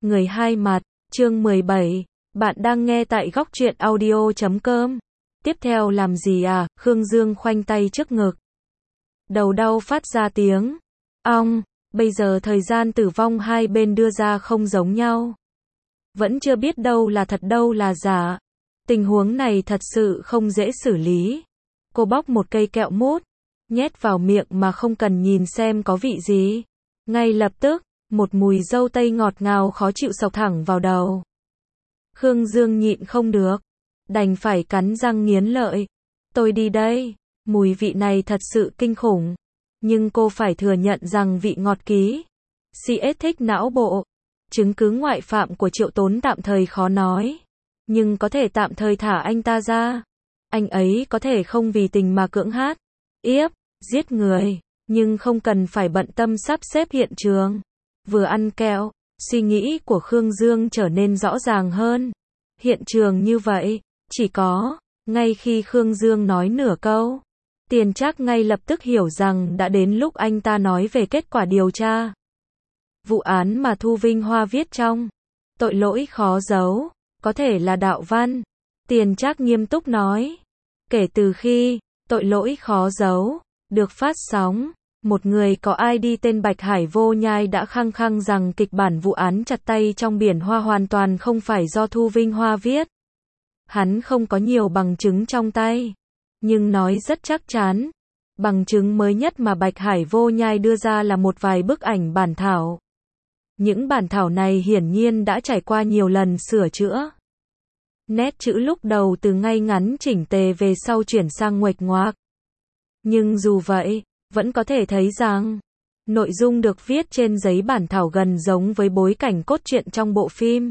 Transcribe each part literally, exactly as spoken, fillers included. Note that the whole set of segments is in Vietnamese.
Người hai mặt, chương mười bảy, bạn đang nghe tại góc truyện audio chấm com. Tiếp theo làm gì à? Khương Dương khoanh tay trước ngực. Đầu đau phát ra tiếng ong, bây giờ thời gian tử vong hai bên đưa ra không giống nhau. Vẫn chưa biết đâu là thật đâu là giả. Tình huống này thật sự không dễ xử lý. Cô bóc một cây kẹo mút, nhét vào miệng mà không cần nhìn xem có vị gì. Ngay lập tức, một mùi dâu tây ngọt ngào khó chịu xộc thẳng vào đầu. Khương Dương nhịn không được, đành phải cắn răng nghiến lợi. Tôi đi đây, mùi vị này thật sự kinh khủng. Nhưng cô phải thừa nhận rằng vị ngọt ký, xê ét thích não bộ. Chứng cứ ngoại phạm của Triệu Tốn tạm thời khó nói. Nhưng có thể tạm thời thả anh ta ra. Anh ấy có thể không vì tình mà cưỡng hát, yếp, giết người. Nhưng không cần phải bận tâm sắp xếp hiện trường. Vừa ăn kẹo, suy nghĩ của Khương Dương trở nên rõ ràng hơn. Hiện trường như vậy, chỉ có, ngay khi Khương Dương nói nửa câu, Tiền Trác ngay lập tức hiểu rằng đã đến lúc anh ta nói về kết quả điều tra. Vụ án mà Thu Vinh Hoa viết trong Tội lỗi khó giấu, có thể là đạo văn. Tiền Trác nghiêm túc nói. Kể từ khi Tội lỗi khó giấu được phát sóng, một người có i đê tên Bạch Hải Vô Nhai đã khăng khăng rằng kịch bản vụ án chặt tay trong biển Hoa hoàn toàn không phải do Thu Vinh Hoa viết. Hắn không có nhiều bằng chứng trong tay, nhưng nói rất chắc chắn. Bằng chứng mới nhất mà Bạch Hải Vô Nhai đưa ra là một vài bức ảnh bản thảo. Những bản thảo này hiển nhiên đã trải qua nhiều lần sửa chữa. Nét chữ lúc đầu từ ngay ngắn chỉnh tề về sau chuyển sang nguệch ngoạc. Nhưng dù vậy, vẫn có thể thấy rằng nội dung được viết trên giấy bản thảo gần giống với bối cảnh cốt truyện trong bộ phim.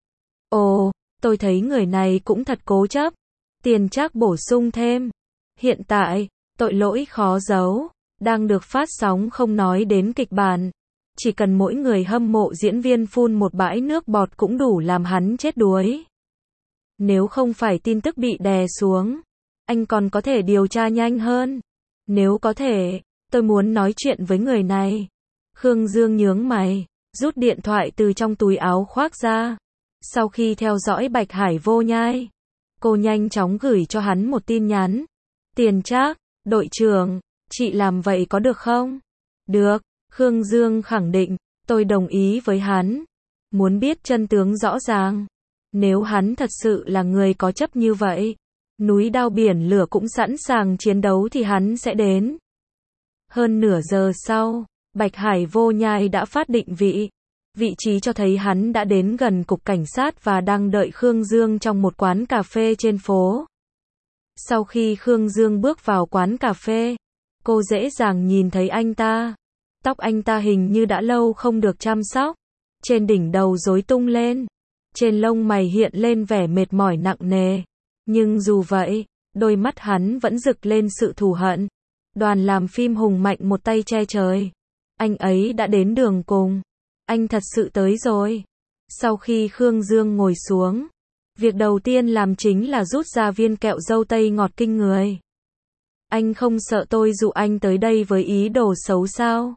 Ồ, tôi thấy người này cũng thật cố chấp. Tiền Trác bổ sung thêm. Hiện tại, Tội lỗi khó giấu đang được phát sóng không nói đến kịch bản. Chỉ cần mỗi người hâm mộ diễn viên phun một bãi nước bọt cũng đủ làm hắn chết đuối. Nếu không phải tin tức bị đè xuống, anh còn có thể điều tra nhanh hơn. Nếu có thể, tôi muốn nói chuyện với người này. Khương Dương nhướng mày, rút điện thoại từ trong túi áo khoác ra. Sau khi theo dõi Bạch Hải Vô Nhai, cô nhanh chóng gửi cho hắn một tin nhắn. Tiền Trác, đội trưởng, chị làm vậy có được không? Được, Khương Dương khẳng định, tôi đồng ý với hắn. Muốn biết chân tướng rõ ràng. Nếu hắn thật sự là người có chấp như vậy, núi đao biển lửa cũng sẵn sàng chiến đấu thì hắn sẽ đến. Hơn nửa giờ sau, Bạch Hải Vô Nhai đã phát định vị. Vị trí cho thấy hắn đã đến gần cục cảnh sát và đang đợi Khương Dương trong một quán cà phê trên phố. Sau khi Khương Dương bước vào quán cà phê, cô dễ dàng nhìn thấy anh ta. Tóc anh ta hình như đã lâu không được chăm sóc. Trên đỉnh đầu rối tung lên. Trên lông mày hiện lên vẻ mệt mỏi nặng nề. Nhưng dù vậy, đôi mắt hắn vẫn rực lên sự thù hận. Đoàn làm phim hùng mạnh một tay che trời. Anh ấy đã đến đường cùng. Anh thật sự tới rồi. Sau khi Khương Dương ngồi xuống, việc đầu tiên làm chính là rút ra viên kẹo dâu tây ngọt kinh người. Anh không sợ tôi dụ anh tới đây với ý đồ xấu sao?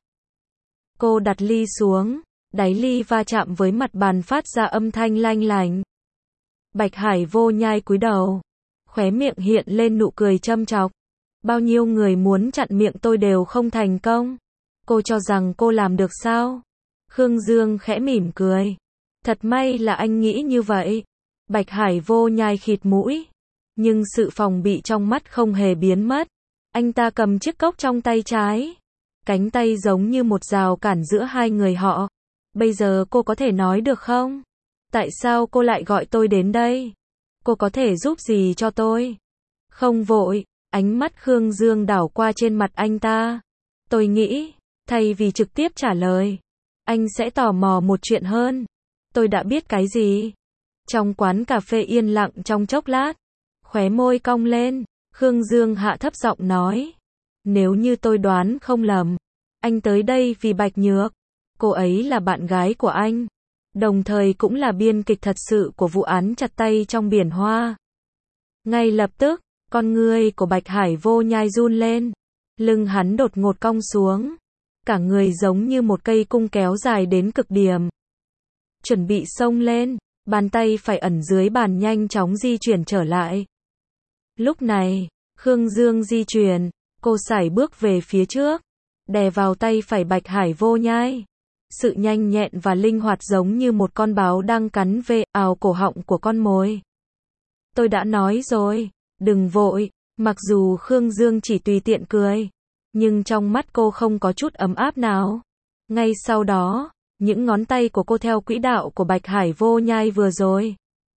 Cô đặt ly xuống, đáy ly va chạm với mặt bàn phát ra âm thanh lanh lành. Bạch Hải Vô Nhai cúi đầu, khóe miệng hiện lên nụ cười châm chọc. Bao nhiêu người muốn chặn miệng tôi đều không thành công. Cô cho rằng cô làm được sao? Khương Dương khẽ mỉm cười. Thật may là anh nghĩ như vậy. Bạch Hải Vô Nhai khịt mũi. Nhưng sự phòng bị trong mắt không hề biến mất. Anh ta cầm chiếc cốc trong tay trái. Cánh tay giống như một rào cản giữa hai người họ. Bây giờ cô có thể nói được không? Tại sao cô lại gọi tôi đến đây? Cô có thể giúp gì cho tôi? Không vội, ánh mắt Khương Dương đảo qua trên mặt anh ta. Tôi nghĩ, thay vì trực tiếp trả lời, anh sẽ tò mò một chuyện hơn. Tôi đã biết cái gì? Trong quán cà phê yên lặng trong chốc lát, khóe môi cong lên, Khương Dương hạ thấp giọng nói. Nếu như tôi đoán không lầm, anh tới đây vì Bạch Nhược. Cô ấy là bạn gái của anh, đồng thời cũng là biên kịch thật sự của vụ án chặt tay trong biển Hoa. Ngay lập tức, con ngươi của Bạch Hải Vô Nhai run lên, lưng hắn đột ngột cong xuống, cả người giống như một cây cung kéo dài đến cực điểm. chuẩn bị xông lên, bàn tay phải ẩn dưới bàn nhanh chóng di chuyển trở lại. Lúc này, Khương Dương di chuyển, cô sải bước về phía trước, đè vào tay phải Bạch Hải Vô Nhai. Sự nhanh nhẹn và linh hoạt giống như một con báo đang cắn về ào cổ họng của con mồi. Tôi đã nói rồi, đừng vội, mặc dù Khương Dương chỉ tùy tiện cười, nhưng trong mắt cô không có chút ấm áp nào. Ngay sau đó, những ngón tay của cô theo quỹ đạo của Bạch Hải Vô Nhai vừa rồi.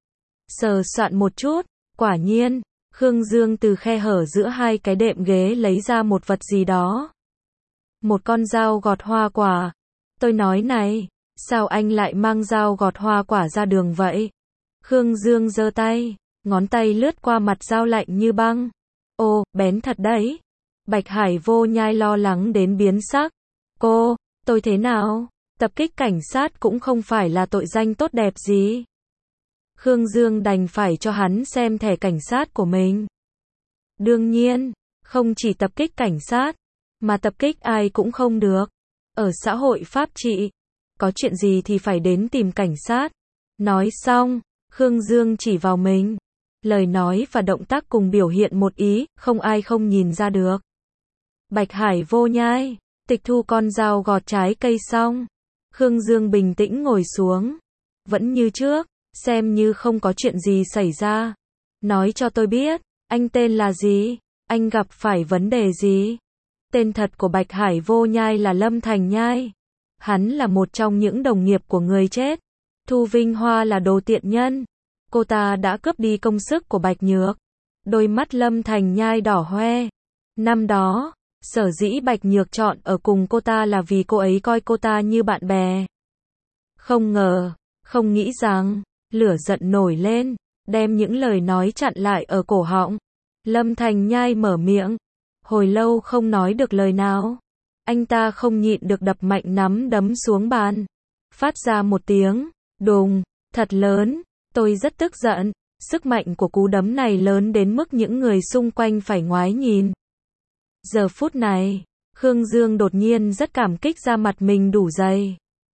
Sờ soạn một chút, quả nhiên, Khương Dương từ khe hở giữa hai cái đệm ghế lấy ra một vật gì đó. Một con dao gọt hoa quả. Tôi nói này, sao anh lại mang dao gọt hoa quả ra đường vậy? Khương Dương giơ tay, ngón tay lướt qua mặt dao lạnh như băng. Ô, bén thật đấy. Bạch Hải Vô Nhai lo lắng đến biến sắc. Cô, tôi thế nào? Tập kích cảnh sát cũng không phải là tội danh tốt đẹp gì. Khương Dương đành phải cho hắn xem thẻ cảnh sát của mình. Đương nhiên, không chỉ tập kích cảnh sát, mà tập kích ai cũng không được. Ở xã hội pháp trị, có chuyện gì thì phải đến tìm cảnh sát. Nói xong, Khương Dương chỉ vào mình. Lời nói và động tác cùng biểu hiện một ý, không ai không nhìn ra được. Bạch Hải Vô Nhai, tịch thu con dao gọt trái cây xong. Khương Dương bình tĩnh ngồi xuống. Vẫn như trước, xem như không có chuyện gì xảy ra. Nói cho tôi biết, anh tên là gì? Anh gặp phải vấn đề gì? Tên thật của Bạch Hải Vô Nhai là Lâm Thành Nhai. Hắn là một trong những đồng nghiệp của người chết. Thu Vinh Hoa là đồ tiện nhân. Cô ta đã cướp đi công sức của Bạch Nhược. Đôi mắt Lâm Thành Nhai đỏ hoe. Năm đó, sở dĩ Bạch Nhược chọn ở cùng cô ta là vì cô ấy coi cô ta như bạn bè. Không ngờ, không nghĩ rằng, lửa giận nổi lên, đem những lời nói chặn lại ở cổ họng. Lâm Thành Nhai mở miệng. Hồi lâu không nói được lời nào. Anh ta không nhịn được đập mạnh nắm đấm xuống bàn. Phát ra một tiếng, đùng, thật lớn. Tôi rất tức giận. Sức mạnh của cú đấm này lớn đến mức những người xung quanh phải ngoái nhìn. Giờ phút này, Khương Dương đột nhiên rất cảm kích da mặt mình đủ dày.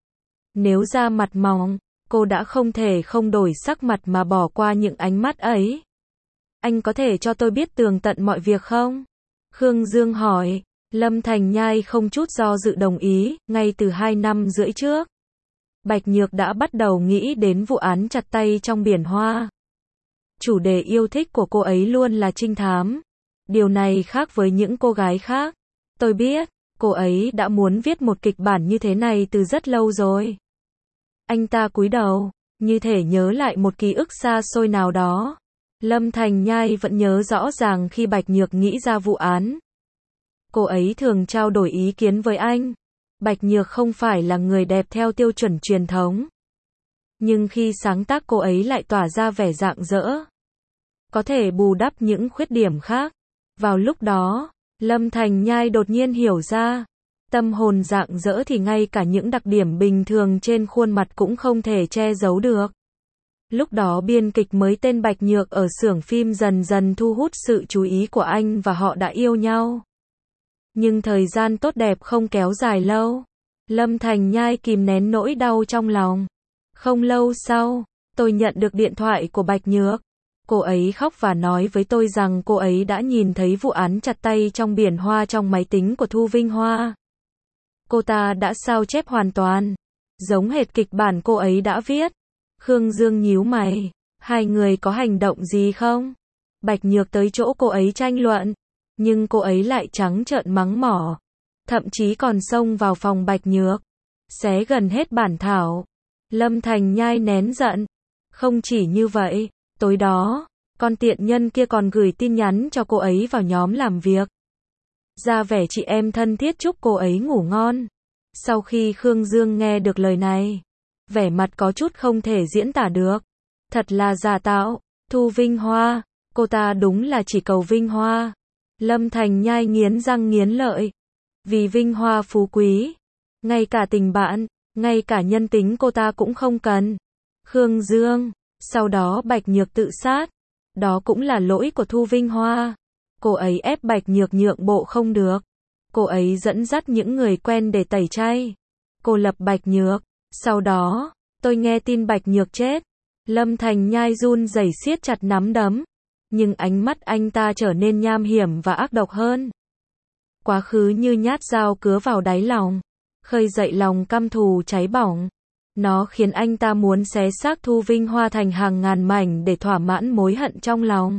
Nếu da mặt mỏng, cô đã không thể không đổi sắc mặt mà bỏ qua những ánh mắt ấy. Anh có thể cho tôi biết tường tận mọi việc không? Khương Dương hỏi. Lâm Thành Nhai không chút do dự đồng ý. Ngay từ hai năm rưỡi trước, Bạch Nhược đã bắt đầu nghĩ đến vụ án chặt tay trong biển hoa. Chủ đề yêu thích của cô ấy luôn là trinh thám. Điều này khác với những cô gái khác. Tôi biết, cô ấy đã muốn viết một kịch bản như thế này từ rất lâu rồi. Anh ta cúi đầu, như thể nhớ lại một ký ức xa xôi nào đó. Lâm Thành Nhai vẫn nhớ rõ ràng khi Bạch Nhược nghĩ ra vụ án. Cô ấy thường trao đổi ý kiến với anh. Bạch Nhược không phải là người đẹp theo tiêu chuẩn truyền thống. Nhưng khi sáng tác cô ấy lại tỏa ra vẻ rạng rỡ. Có thể bù đắp những khuyết điểm khác. Vào lúc đó, Lâm Thành Nhai đột nhiên hiểu ra. Tâm hồn rạng rỡ thì ngay cả những đặc điểm bình thường trên khuôn mặt cũng không thể che giấu được. Lúc đó biên kịch mới tên Bạch Nhược ở xưởng phim dần dần thu hút sự chú ý của anh và họ đã yêu nhau. Nhưng thời gian tốt đẹp không kéo dài lâu. Lâm Thành Nhai kìm nén nỗi đau trong lòng. Không lâu sau, tôi nhận được điện thoại của Bạch Nhược. Cô ấy khóc và nói với tôi rằng cô ấy đã nhìn thấy vụ án chặt tay trong biển hoa trong máy tính của Thu Vinh Hoa. Cô ta đã sao chép hoàn toàn, giống hệt kịch bản cô ấy đã viết. Khương Dương nhíu mày, hai người có hành động gì không? Bạch Nhược tới chỗ cô ấy tranh luận, nhưng cô ấy lại trắng trợn mắng mỏ, thậm chí còn xông vào phòng Bạch Nhược, xé gần hết bản thảo. Lâm Thành Nhai nén giận. Không chỉ như vậy, tối đó, con tiện nhân kia còn gửi tin nhắn cho cô ấy vào nhóm làm việc. Ra vẻ chị em thân thiết chúc cô ấy ngủ ngon. Sau khi Khương Dương nghe được lời này, vẻ mặt có chút không thể diễn tả được. Thật là giả tạo. Thu Vinh Hoa, cô ta đúng là chỉ cầu Vinh Hoa. Lâm Thành Nhai nghiến răng nghiến lợi. Vì Vinh Hoa phú quý, ngay cả tình bạn, ngay cả nhân tính cô ta cũng không cần. Khương Dương, sau đó Bạch Nhược tự sát. Đó cũng là lỗi của Thu Vinh Hoa. Cô ấy ép Bạch Nhược nhượng bộ không được. Cô ấy dẫn dắt những người quen để tẩy chay. Cô lập Bạch Nhược. Sau đó, Tôi nghe tin Bạch Nhược chết. Lâm Thành Nhai run rẩy siết chặt nắm đấm. Nhưng ánh mắt anh ta trở nên nham hiểm và ác độc hơn. Quá khứ như nhát dao cứa vào đáy lòng. Khơi dậy lòng căm thù cháy bỏng. Nó khiến anh ta muốn xé xác Thu Vinh Hoa thành hàng ngàn mảnh để thỏa mãn mối hận trong lòng.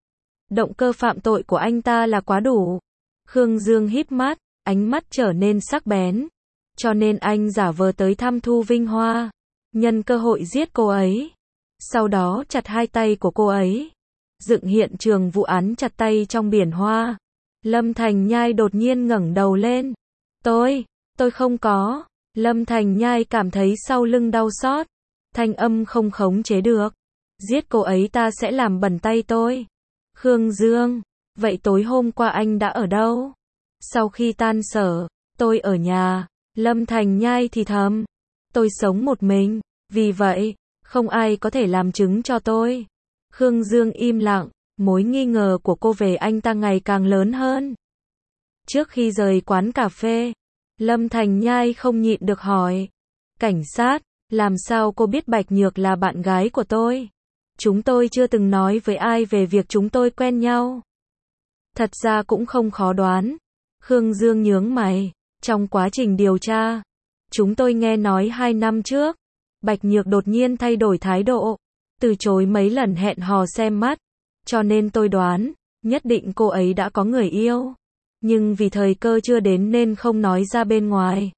Động cơ phạm tội của anh ta là quá đủ. Khương Dương híp mắt, ánh mắt trở nên sắc bén. Cho nên anh giả vờ tới thăm Thu Vinh Hoa. Nhân cơ hội giết cô ấy. Sau đó chặt hai tay của cô ấy. Dựng hiện trường vụ án chặt tay trong biển hoa. Lâm Thành Nhai đột nhiên ngẩng đầu lên. Tôi, tôi không có. Lâm Thành Nhai cảm thấy sau lưng đau xót. Thanh âm không khống chế được. Giết cô ấy ta sẽ làm bẩn tay tôi. Khương Dương, vậy tối hôm qua anh đã ở đâu? Sau khi tan sở, tôi ở nhà. Lâm Thành Nhai thì thầm. Tôi sống một mình, vì vậy, không ai có thể làm chứng cho tôi. Khương Dương im lặng, mối nghi ngờ của cô về anh ta ngày càng lớn hơn. Trước khi rời quán cà phê, Lâm Thành Nhai không nhịn được hỏi. Cảnh sát, làm sao cô biết Bạch Nhược là bạn gái của tôi? Chúng tôi chưa từng nói với ai về việc chúng tôi quen nhau. Thật ra cũng không khó đoán. Khương Dương nhướng mày. Trong quá trình điều tra, chúng tôi nghe nói hai năm trước, Bạch Nhược đột nhiên thay đổi thái độ, từ chối mấy lần hẹn hò xem mắt. Cho nên tôi đoán, nhất định cô ấy đã có người yêu. Nhưng vì thời cơ chưa đến nên không nói ra bên ngoài.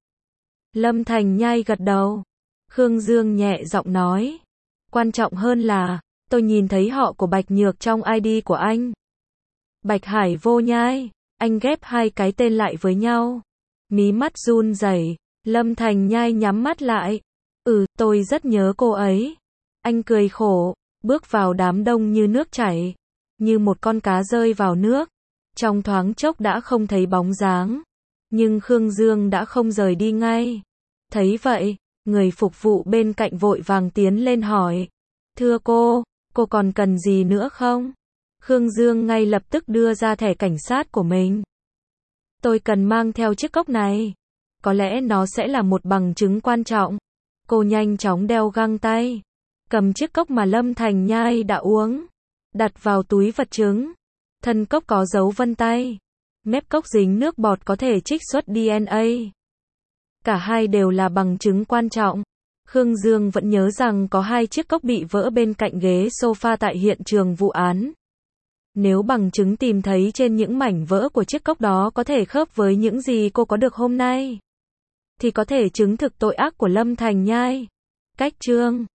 Lâm Thành Nhai gật đầu. Khương Dương nhẹ giọng nói. Quan trọng hơn là, tôi nhìn thấy họ của Bạch Nhược trong i đê của anh. Bạch Hải Vô Nhai. Anh ghép hai cái tên lại với nhau. Mí mắt run rẩy. Lâm Thành Nhai nhắm mắt lại. Ừ, tôi rất nhớ cô ấy. Anh cười khổ, bước vào đám đông như nước chảy. Như một con cá rơi vào nước. Trong thoáng chốc đã không thấy bóng dáng. Nhưng Khương Dương đã không rời đi ngay. Thấy vậy, người phục vụ bên cạnh vội vàng tiến lên hỏi. Thưa cô, cô còn cần gì nữa không? Khương Dương ngay lập tức đưa ra thẻ cảnh sát của mình. Tôi cần mang theo chiếc cốc này. Có lẽ nó sẽ là một bằng chứng quan trọng. Cô nhanh chóng đeo găng tay. Cầm chiếc cốc mà Lâm Thành Nhai đã uống. Đặt vào túi vật chứng. Thân cốc có dấu vân tay. Mép cốc dính nước bọt có thể trích xuất đê en a. Cả hai đều là bằng chứng quan trọng. Khương Dương vẫn nhớ rằng có hai chiếc cốc bị vỡ bên cạnh ghế sofa tại hiện trường vụ án. Nếu bằng chứng tìm thấy trên những mảnh vỡ của chiếc cốc đó có thể khớp với những gì cô có được hôm nay, thì có thể chứng thực tội ác của Lâm Thành Nhai. Cách chương